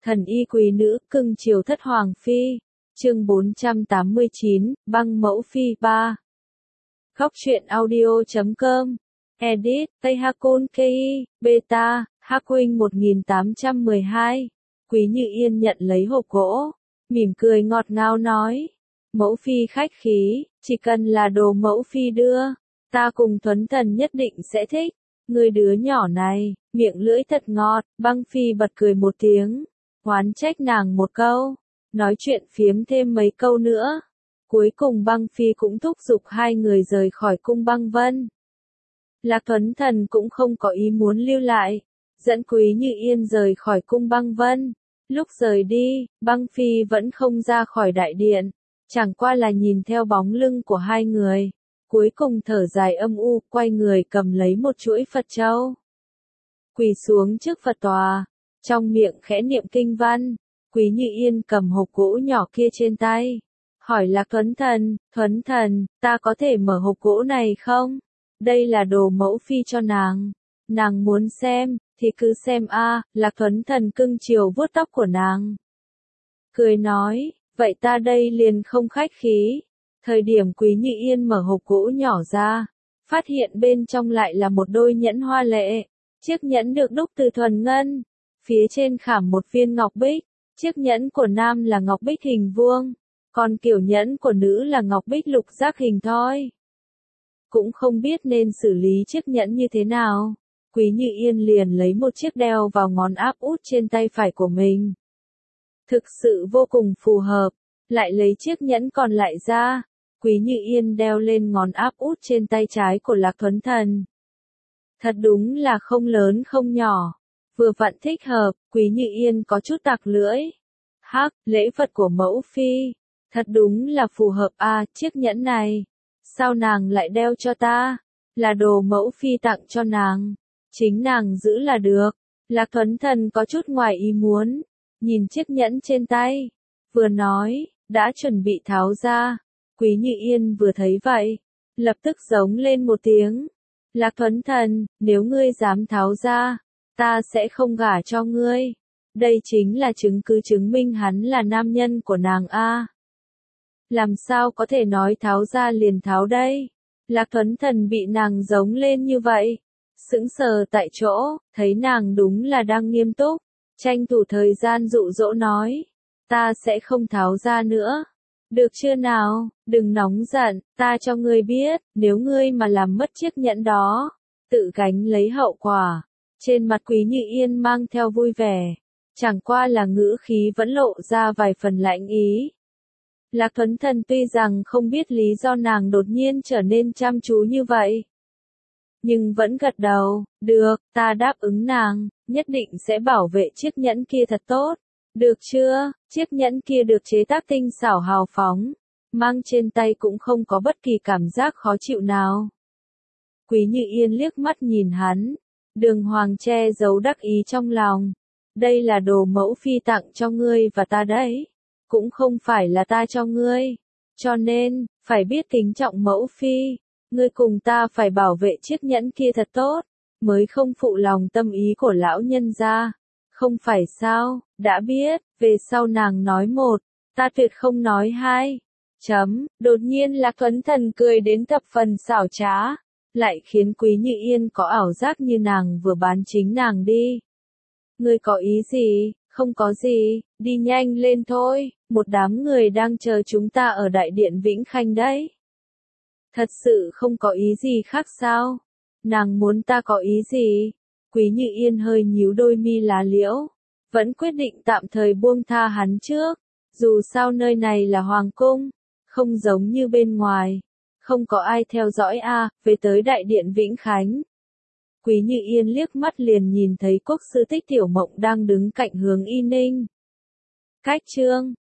Thần y quý nữ, cưng chiều thất hoàng phi. Chương 489, băng mẫu phi 3. Góc truyện audio.com. Edit, Tây Hakun Ki, Beta, Hakwing 1812. Quý Như Yên nhận lấy hộp gỗ, mỉm cười ngọt ngào nói. Mẫu phi khách khí, chỉ cần là đồ mẫu phi đưa, ta cùng Thuấn Thần nhất định sẽ thích. Người đứa nhỏ này, miệng lưỡi thật ngọt. Băng phi bật cười một tiếng, oán trách nàng một câu, nói chuyện phiếm thêm mấy câu nữa. Cuối cùng băng phi cũng thúc giục hai người rời khỏi cung băng vân. Lạc Thuấn Thần cũng không có ý muốn lưu lại, dẫn Quý Như Yên rời khỏi cung băng vân. Lúc rời đi, băng phi vẫn không ra khỏi đại điện, chẳng qua là nhìn theo bóng lưng của hai người. Cuối cùng thở dài âm u, quay người cầm lấy một chuỗi Phật châu. Quỳ xuống trước Phật tòa, trong miệng khẽ niệm kinh văn. Quý Như Yên cầm hộp gỗ nhỏ kia trên tay, hỏi Lạc Thuấn Thần, ta có thể mở hộp gỗ này không? Đây là đồ mẫu phi cho nàng. Nàng muốn xem, thì cứ xem a. Lạc Thuấn Thần cưng chiều vuốt tóc của nàng, cười nói, vậy ta đây liền không khách khí. Thời điểm Quý Như Yên mở hộp gỗ nhỏ ra, phát hiện bên trong lại là một đôi nhẫn hoa lệ. Chiếc nhẫn được đúc từ thuần ngân, phía trên khảm một viên ngọc bích. Chiếc nhẫn của nam là ngọc bích hình vuông, còn kiểu nhẫn của nữ là ngọc bích lục giác hình thoi. Cũng không biết nên xử lý chiếc nhẫn như thế nào, Quý Như Yên liền lấy một chiếc đeo vào ngón áp út trên tay phải của mình. Thực sự vô cùng phù hợp, lại lấy chiếc nhẫn còn lại ra, Quý Như Yên đeo lên ngón áp út trên tay trái của Lạc Thuấn Thần. Thật đúng là không lớn không nhỏ, vừa vặn thích hợp. Quý Như Yên có chút tặc lưỡi. Hắc, lễ vật của mẫu phi, thật đúng là phù hợp a. Chiếc nhẫn này, sao nàng lại đeo cho ta? Là đồ mẫu phi tặng cho nàng, chính nàng giữ là được. Lạc Thuấn Thần có chút ngoài ý muốn, nhìn chiếc nhẫn trên tay, vừa nói, đã chuẩn bị tháo ra. Quý Như Yên vừa thấy vậy, lập tức giống lên một tiếng. Lạc Thuấn Thần, nếu ngươi dám tháo ra, ta sẽ không gả cho ngươi. Đây chính là chứng cứ chứng minh hắn là nam nhân của nàng a. Làm sao có thể nói tháo ra liền tháo đây? Lạc Thuấn Thần bị nàng giống lên như vậy, sững sờ tại chỗ, thấy nàng đúng là đang nghiêm túc, tranh thủ thời gian dụ dỗ nói, ta sẽ không tháo ra nữa. Được chưa nào, đừng nóng giận, ta cho ngươi biết, nếu ngươi mà làm mất chiếc nhẫn đó, tự gánh lấy hậu quả. Trên mặt Quý Như Yên mang theo vui vẻ, chẳng qua là ngữ khí vẫn lộ ra vài phần lạnh ý. Lạc Thuấn Thần tuy rằng không biết lý do nàng đột nhiên trở nên chăm chú như vậy, nhưng vẫn gật đầu, được, ta đáp ứng nàng, nhất định sẽ bảo vệ chiếc nhẫn kia thật tốt. Được chưa? Chiếc nhẫn kia được chế tác tinh xảo hào phóng, mang trên tay cũng không có bất kỳ cảm giác khó chịu nào. Quý Như Yên liếc mắt nhìn hắn, đường hoàng che giấu đắc ý trong lòng. Đây là đồ mẫu phi tặng cho ngươi và ta đấy, cũng không phải là ta cho ngươi. Cho nên, phải biết kính trọng mẫu phi, ngươi cùng ta phải bảo vệ chiếc nhẫn kia thật tốt, mới không phụ lòng tâm ý của lão nhân gia. Không phải sao, đã biết, về sau nàng nói một, ta tuyệt không nói hai. Đột nhiên Lạc Thuấn Thần cười đến thập phần xảo trá, lại khiến Quý Như Yên có ảo giác như nàng vừa bán chính nàng đi. Ngươi có ý gì? Không có gì, đi nhanh lên thôi, một đám người đang chờ chúng ta ở đại điện Vĩnh Khanh đấy. Thật sự không có ý gì khác sao? Nàng muốn ta có ý gì? Quý Như Yên hơi nhíu đôi mi lá liễu, vẫn quyết định tạm thời buông tha hắn trước. Dù sao nơi này là hoàng cung, không giống như bên ngoài, không có ai theo dõi a. Về tới đại điện Vĩnh Khánh, Quý Như Yên liếc mắt liền nhìn thấy quốc sư Tích Tiểu Mộng đang đứng cạnh hướng Y Ninh. Cách chương